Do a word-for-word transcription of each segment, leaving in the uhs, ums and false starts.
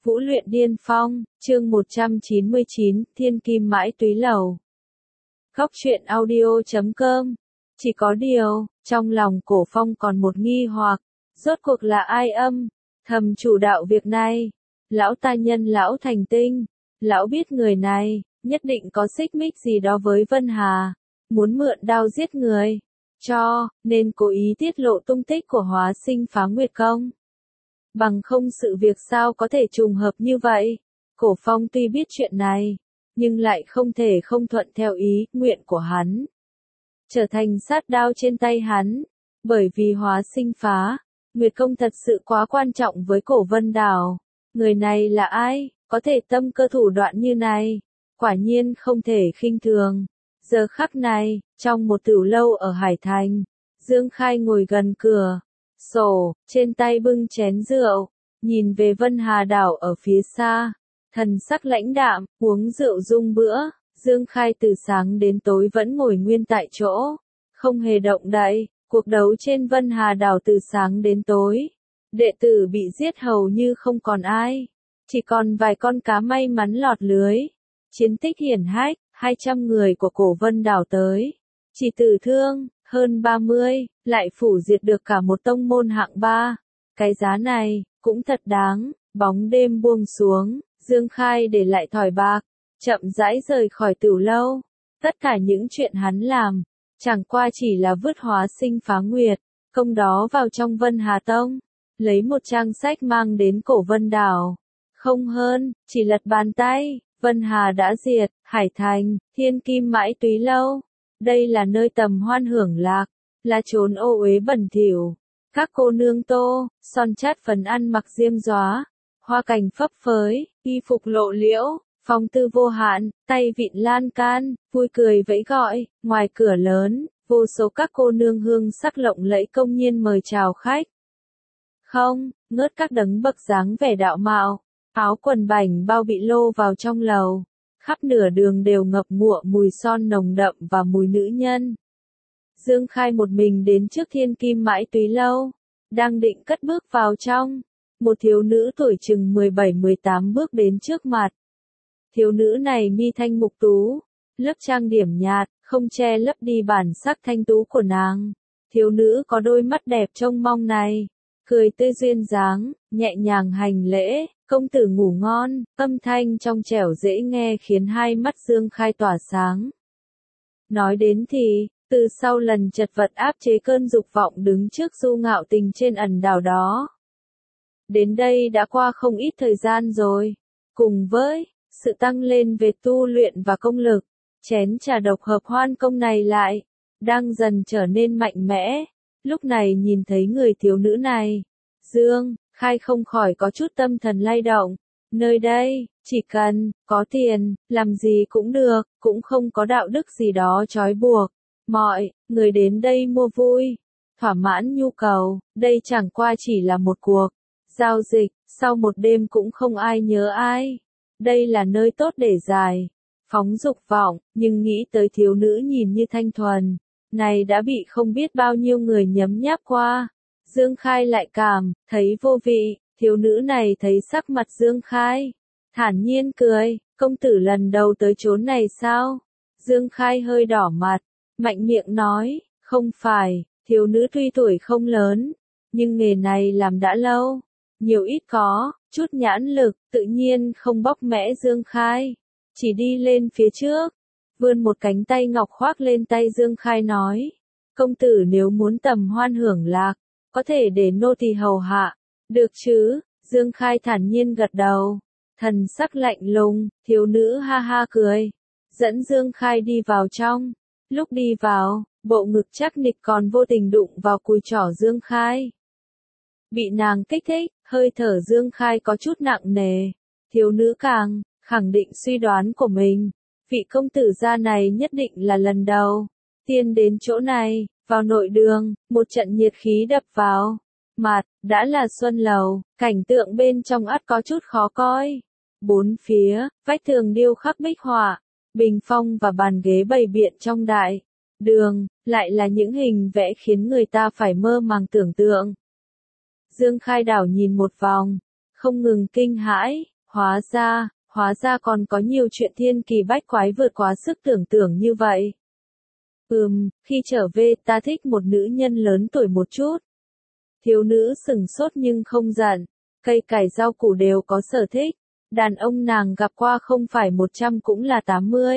Vũ luyện điên phong, chương một trăm chín mươi chín, Thiên Kim Mãi Túy Lầu. Góc truyện audio chấm com. Chỉ có điều, trong lòng Cổ Phong còn một nghi hoặc, rốt cuộc là ai âm thầm chủ đạo việc này? Lão ta nhân lão thành tinh, lão biết người này nhất định có xích mích gì đó với Vân Hà, muốn mượn đao giết người, cho nên cố ý tiết lộ tung tích của Hóa Sinh Phá Nguyệt Công. Bằng không sự việc sao có thể trùng hợp như vậy? Cổ Phong tuy biết chuyện này, nhưng lại không thể không thuận theo ý nguyện của hắn, trở thành sát đao trên tay hắn, bởi vì Hóa Sinh Phá Nguyệt Công thật sự quá quan trọng với Cổ Vân Đảo. Người này là ai, có thể tâm cơ thủ đoạn như này, quả nhiên không thể khinh thường. Giờ khắc này, trong một tửu lâu ở Hải Thành, Dương Khai ngồi gần cửa sổ, trên tay bưng chén rượu, nhìn về Vân Hà đảo ở phía xa, thần sắc lãnh đạm, uống rượu dung bữa. Dương Khai từ sáng đến tối vẫn ngồi nguyên tại chỗ, không hề động đậy. Cuộc đấu trên Vân Hà đảo từ sáng đến tối, đệ tử bị giết hầu như không còn ai, chỉ còn vài con cá may mắn lọt lưới. Chiến tích hiển hách, hai trăm người của Cổ Vân đảo tới, chỉ tử thương hơn ba mươi, lại phủ diệt được cả một tông môn hạng ba. Cái giá này cũng thật đáng. Bóng đêm buông xuống, Dương Khai để lại thỏi bạc, chậm rãi rời khỏi tửu lâu. Tất cả những chuyện hắn làm, chẳng qua chỉ là vứt Hóa Sinh Phá Nguyệt Công đó vào trong Vân Hà Tông, lấy một trang sách mang đến Cổ Vân đảo. Không hơn, chỉ lật bàn tay, Vân Hà đã diệt. Hải Thành, Thiên Kim Mãi Túy Lâu. Đây là nơi tầm hoan hưởng lạc, là chốn ô uế bẩn thỉu. Các cô nương tô, son chát phấn ăn mặc diêm dóa, hoa cảnh phấp phới, y phục lộ liễu, phong tư vô hạn, tay vịn lan can, vui cười vẫy gọi. Ngoài cửa lớn, vô số các cô nương hương sắc lộng lẫy công nhiên mời chào khách. Không ngớt các đấng bậc dáng vẻ đạo mạo, áo quần bảnh bao bị lô vào trong lầu, khắp nửa đường đều ngập ngụa mùi son nồng đậm và mùi nữ nhân. Dương Khai một mình đến trước Thiên Kim Mãi Túy Lâu, đang định cất bước vào trong, một thiếu nữ tuổi chừng mười bảy mười tám bước đến trước mặt. Thiếu nữ này mi thanh mục tú, lớp trang điểm nhạt, không che lấp đi bản sắc thanh tú của nàng. Thiếu nữ có đôi mắt đẹp trông mong này, cười tươi duyên dáng, nhẹ nhàng hành lễ. Công tử ngủ ngon, âm thanh trong trẻo dễ nghe khiến hai mắt Dương Khai tỏa sáng. Nói đến thì, từ sau lần chật vật áp chế cơn dục vọng đứng trước Du Ngạo Tình trên ẩn đảo đó, đến đây đã qua không ít thời gian rồi. Cùng với sự tăng lên về tu luyện và công lực, chén trà độc hợp hoan công này lại đang dần trở nên mạnh mẽ. Lúc này nhìn thấy người thiếu nữ này, Dương Khai không khỏi có chút tâm thần lay động. Nơi đây, chỉ cần có tiền, làm gì cũng được, cũng không có đạo đức gì đó trói buộc. Mọi người đến đây mua vui, thỏa mãn nhu cầu, đây chẳng qua chỉ là một cuộc giao dịch, sau một đêm cũng không ai nhớ ai. Đây là nơi tốt để giải phóng dục vọng, nhưng nghĩ tới thiếu nữ nhìn như thanh thuần này đã bị không biết bao nhiêu người nhấm nháp qua, Dương Khai lại cảm thấy vô vị. Thiếu nữ này thấy sắc mặt Dương Khai, thản nhiên cười. Công tử lần đầu tới chốn này sao? Dương Khai hơi đỏ mặt, mạnh miệng nói, không phải. Thiếu nữ tuy tuổi không lớn, nhưng nghề này làm đã lâu, nhiều ít có chút nhãn lực, tự nhiên không bóc mẽ Dương Khai, chỉ đi lên phía trước, vươn một cánh tay ngọc khoác lên tay Dương Khai nói, công tử nếu muốn tầm hoan hưởng lạc, có thể để nô tỳ hầu hạ. Được chứ? Dương Khai thản nhiên gật đầu, thần sắc lạnh lùng. Thiếu nữ ha ha cười, dẫn Dương Khai đi vào trong. Lúc đi vào, bộ ngực chắc nịch còn vô tình đụng vào cùi trỏ Dương Khai. Bị nàng kích thích, hơi thở Dương Khai có chút nặng nề. Thiếu nữ càng khẳng định suy đoán của mình, vị công tử gia này nhất định là lần đầu tiên đến chỗ này. Vào nội đường, một trận nhiệt khí đập vào mặt, đã là xuân lầu, cảnh tượng bên trong ắt có chút khó coi. Bốn phía, vách tường điêu khắc bích họa, bình phong và bàn ghế bày biện trong đại đường, lại là những hình vẽ khiến người ta phải mơ màng tưởng tượng. Dương Khai đảo nhìn một vòng, không ngừng kinh hãi, hóa ra, hóa ra còn có nhiều chuyện thiên kỳ bách quái vượt quá sức tưởng tượng như vậy. Ừm, khi trở về ta thích một nữ nhân lớn tuổi một chút. Thiếu nữ sừng sốt nhưng không giận, cây cải rau củ đều có sở thích, đàn ông nàng gặp qua không phải một trăm cũng là tám mươi.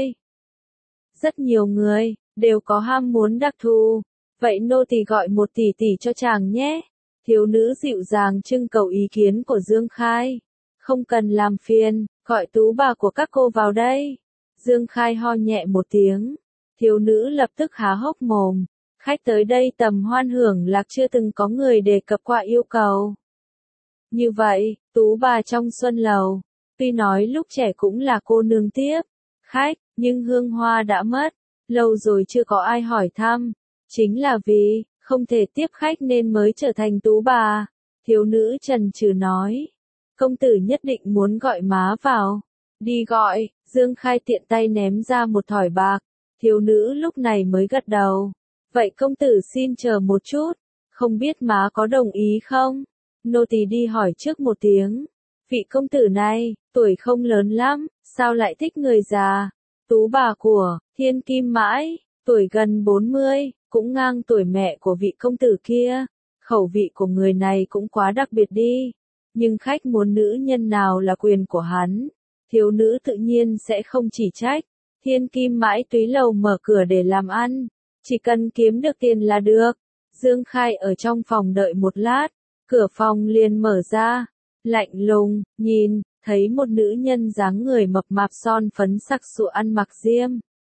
Rất nhiều người, đều có ham muốn đặc thù, vậy nô tỳ gọi một tỷ tỷ cho chàng nhé. Thiếu nữ dịu dàng trưng cầu ý kiến của Dương Khai. Không cần làm phiền, gọi tú bà của các cô vào đây. Dương Khai ho nhẹ một tiếng. Thiếu nữ lập tức há hốc mồm. Khách tới đây tầm hoan hưởng lạc chưa từng có người đề cập qua yêu cầu. Như vậy, tú bà trong xuân lầu, tuy nói lúc trẻ cũng là cô nương tiếp khách, nhưng hương hoa đã mất, lâu rồi chưa có ai hỏi thăm. Chính là vì, không thể tiếp khách nên mới trở thành tú bà. Thiếu nữ chần chừ nói. Công tử nhất định muốn gọi má vào. Đi gọi, Dương Khai tiện tay ném ra một thỏi bạc. Thiếu nữ lúc này mới gật đầu. Vậy công tử xin chờ một chút. Không biết má có đồng ý không? Nô tỳ đi hỏi trước một tiếng. Vị công tử này, tuổi không lớn lắm, sao lại thích người già? Tú bà của, Thiên Kim Mãi, tuổi gần bốn mươi, cũng ngang tuổi mẹ của vị công tử kia. Khẩu vị của người này cũng quá đặc biệt đi. Nhưng khách muốn nữ nhân nào là quyền của hắn. Thiếu nữ tự nhiên sẽ không chỉ trách. Thiên Kim Mãi túy lầu mở cửa để làm ăn. Chỉ cần kiếm được tiền là được. Dương Khai ở trong phòng đợi một lát. Cửa phòng liền mở ra. Lạnh lùng, nhìn, thấy một nữ nhân dáng người mập mạp son phấn sắc sụa ăn mặc diêm.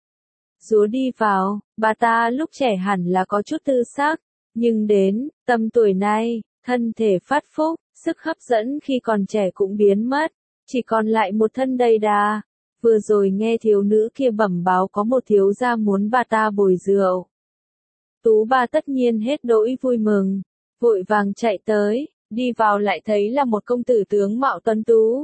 Rúa đi vào, bà ta lúc trẻ hẳn là có chút tư sắc. Nhưng đến, tầm tuổi này, thân thể phát phúc, sức hấp dẫn khi còn trẻ cũng biến mất. Chỉ còn lại một thân đầy đà. Vừa rồi nghe thiếu nữ kia bẩm báo có một thiếu gia muốn bà ta bồi rượu. Tú bà tất nhiên hết đỗi vui mừng. Vội vàng chạy tới, đi vào lại thấy là một công tử tướng mạo tuấn tú.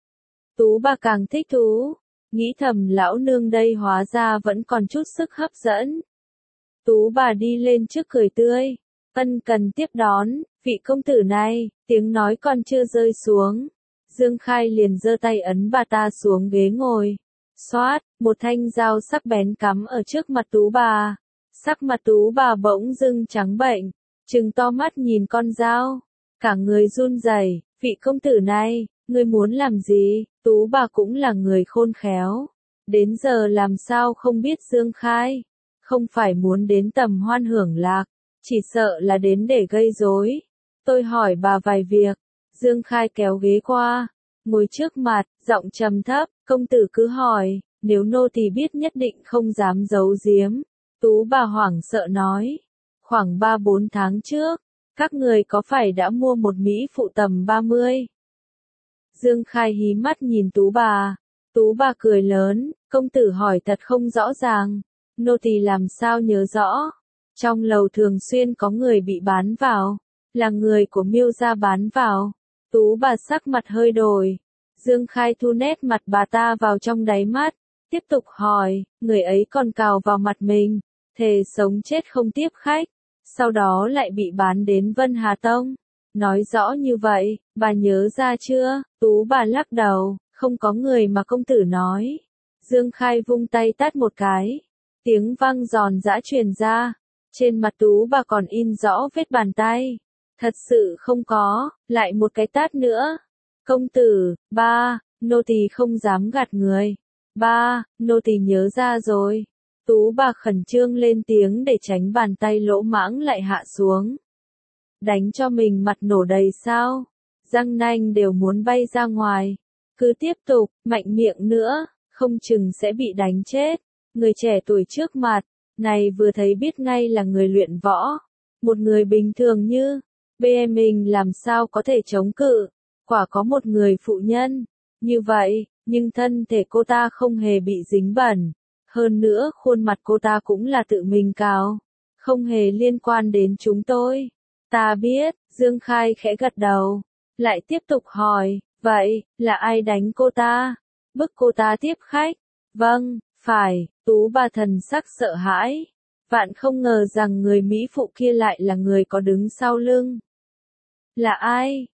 Tú bà càng thích thú, nghĩ thầm lão nương đây hóa ra vẫn còn chút sức hấp dẫn. Tú bà đi lên trước cười tươi, ân cần tiếp đón, vị công tử này, tiếng nói còn chưa rơi xuống. Dương Khai liền giơ tay ấn bà ta xuống ghế ngồi. Xoát, một thanh dao sắc bén cắm ở trước mặt tú bà. Sắc mặt tú bà bỗng dưng trắng bệnh, trừng to mắt nhìn con dao. Cả người run rẩy, vị công tử này, ngươi muốn làm gì? Tú bà cũng là người khôn khéo. Đến giờ làm sao không biết Dương Khai. Không phải muốn đến tầm hoan hưởng lạc, chỉ sợ là đến để gây rối. Tôi hỏi bà vài việc. Dương Khai kéo ghế qua, ngồi trước mặt, giọng trầm thấp, công tử cứ hỏi, nếu nô tỳ biết nhất định không dám giấu giếm. Tú bà hoảng sợ nói, khoảng ba bốn tháng trước, các người có phải đã mua một mỹ phụ tầm ba mươi? Dương Khai hí mắt nhìn tú bà, tú bà cười lớn, công tử hỏi thật không rõ ràng, nô tỳ làm sao nhớ rõ. Trong lầu thường xuyên có người bị bán vào, là người của Miêu gia bán vào. Tú bà sắc mặt hơi đổi. Dương Khai thu nét mặt bà ta vào trong đáy mắt, tiếp tục hỏi, người ấy còn cào vào mặt mình, thề sống chết không tiếp khách, sau đó lại bị bán đến Vân Hà Tông. Nói rõ như vậy, bà nhớ ra chưa? Tú bà lắc đầu, không có người mà công tử nói. Dương Khai vung tay tát một cái, tiếng vang giòn giã truyền ra, trên mặt tú bà còn in rõ vết bàn tay. Thật sự không có, lại một cái tát nữa. Công tử, ba, nô tỳ không dám gạt người. Ba, nô tỳ nhớ ra rồi. Tú bà khẩn trương lên tiếng để tránh bàn tay lỗ mãng lại hạ xuống. Đánh cho mình mặt nổ đầy sao? Răng nanh đều muốn bay ra ngoài. Cứ tiếp tục, mạnh miệng nữa, không chừng sẽ bị đánh chết. Người trẻ tuổi trước mặt, này vừa thấy biết ngay là người luyện võ. Một người bình thường như bê mình làm sao có thể chống cự, quả có một người phụ nhân, như vậy, nhưng thân thể cô ta không hề bị dính bẩn, hơn nữa khuôn mặt cô ta cũng là tự mình cào, không hề liên quan đến chúng tôi. Ta biết, Dương Khai khẽ gật đầu, lại tiếp tục hỏi, vậy, là ai đánh cô ta? Bức cô ta tiếp khách? Vâng, phải, tú bà thần sắc sợ hãi, vạn không ngờ rằng người Mỹ phụ kia lại là người có đứng sau lưng. Là ai?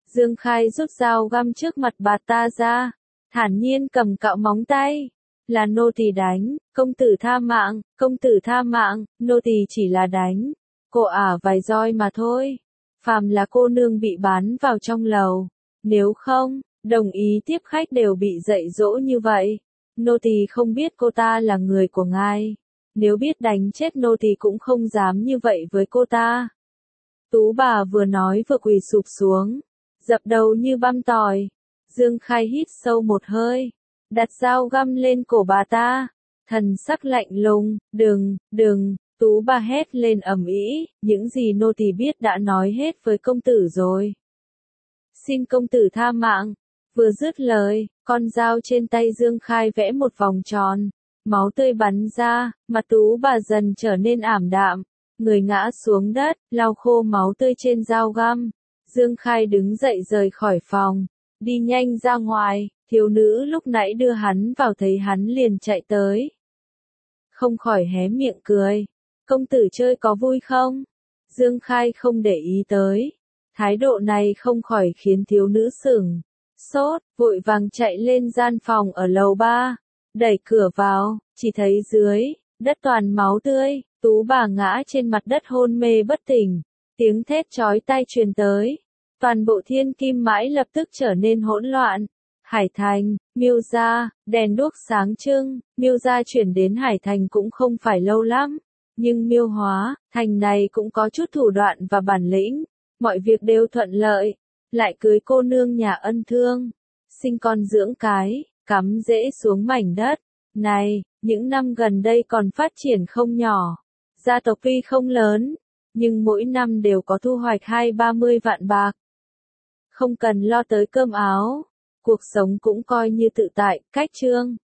Dương Khai rút dao găm trước mặt bà ta ra, thản nhiên cầm cạo móng tay. Là nô tỳ đánh, công tử tha mạng, công tử tha mạng, nô tỳ chỉ là đánh. Cô ả vài roi mà thôi. Phàm là cô nương bị bán vào trong lầu. Nếu không, đồng ý tiếp khách đều bị dạy dỗ như vậy. Nô tỳ không biết cô ta là người của ngài. Nếu biết đánh chết nô tỳ cũng không dám như vậy với cô ta. Tú bà vừa nói vừa quỳ sụp xuống, dập đầu như băm tỏi. Dương Khai hít sâu một hơi, đặt dao găm lên cổ bà ta, thần sắc lạnh lùng, đừng, đừng, Tú bà hét lên ầm ĩ, những gì nô tỳ biết đã nói hết với công tử rồi. Xin công tử tha mạng. Vừa dứt lời, con dao trên tay Dương Khai vẽ một vòng tròn, máu tươi bắn ra, mặt Tú bà dần trở nên ảm đạm, người ngã xuống đất, lau khô máu tươi trên dao găm. Dương Khai đứng dậy rời khỏi phòng, đi nhanh ra ngoài, thiếu nữ lúc nãy đưa hắn vào thấy hắn liền chạy tới. Không khỏi hé miệng cười, công tử chơi có vui không? Dương Khai không để ý tới, thái độ này không khỏi khiến thiếu nữ sửng sốt, vội vàng chạy lên gian phòng ở lầu ba, đẩy cửa vào, chỉ thấy dưới đất toàn máu tươi, Tú bà ngã trên mặt đất hôn mê bất tỉnh, tiếng thét chói tai truyền tới, toàn bộ thiên kim mãi lập tức trở nên hỗn loạn. Hải Thành, Miêu gia, đèn đuốc sáng trưng, Miêu gia chuyển đến Hải Thành cũng không phải lâu lắm, nhưng Miêu Hóa, thành này cũng có chút thủ đoạn và bản lĩnh, mọi việc đều thuận lợi, lại cưới cô nương nhà ân thương, sinh con dưỡng cái, cắm rễ xuống mảnh đất này, những năm gần đây còn phát triển không nhỏ. Gia tộc tuy không lớn, nhưng mỗi năm đều có thu hoạch hai ba mươi vạn bạc. Không cần lo tới cơm áo, cuộc sống cũng coi như tự tại, cách trương.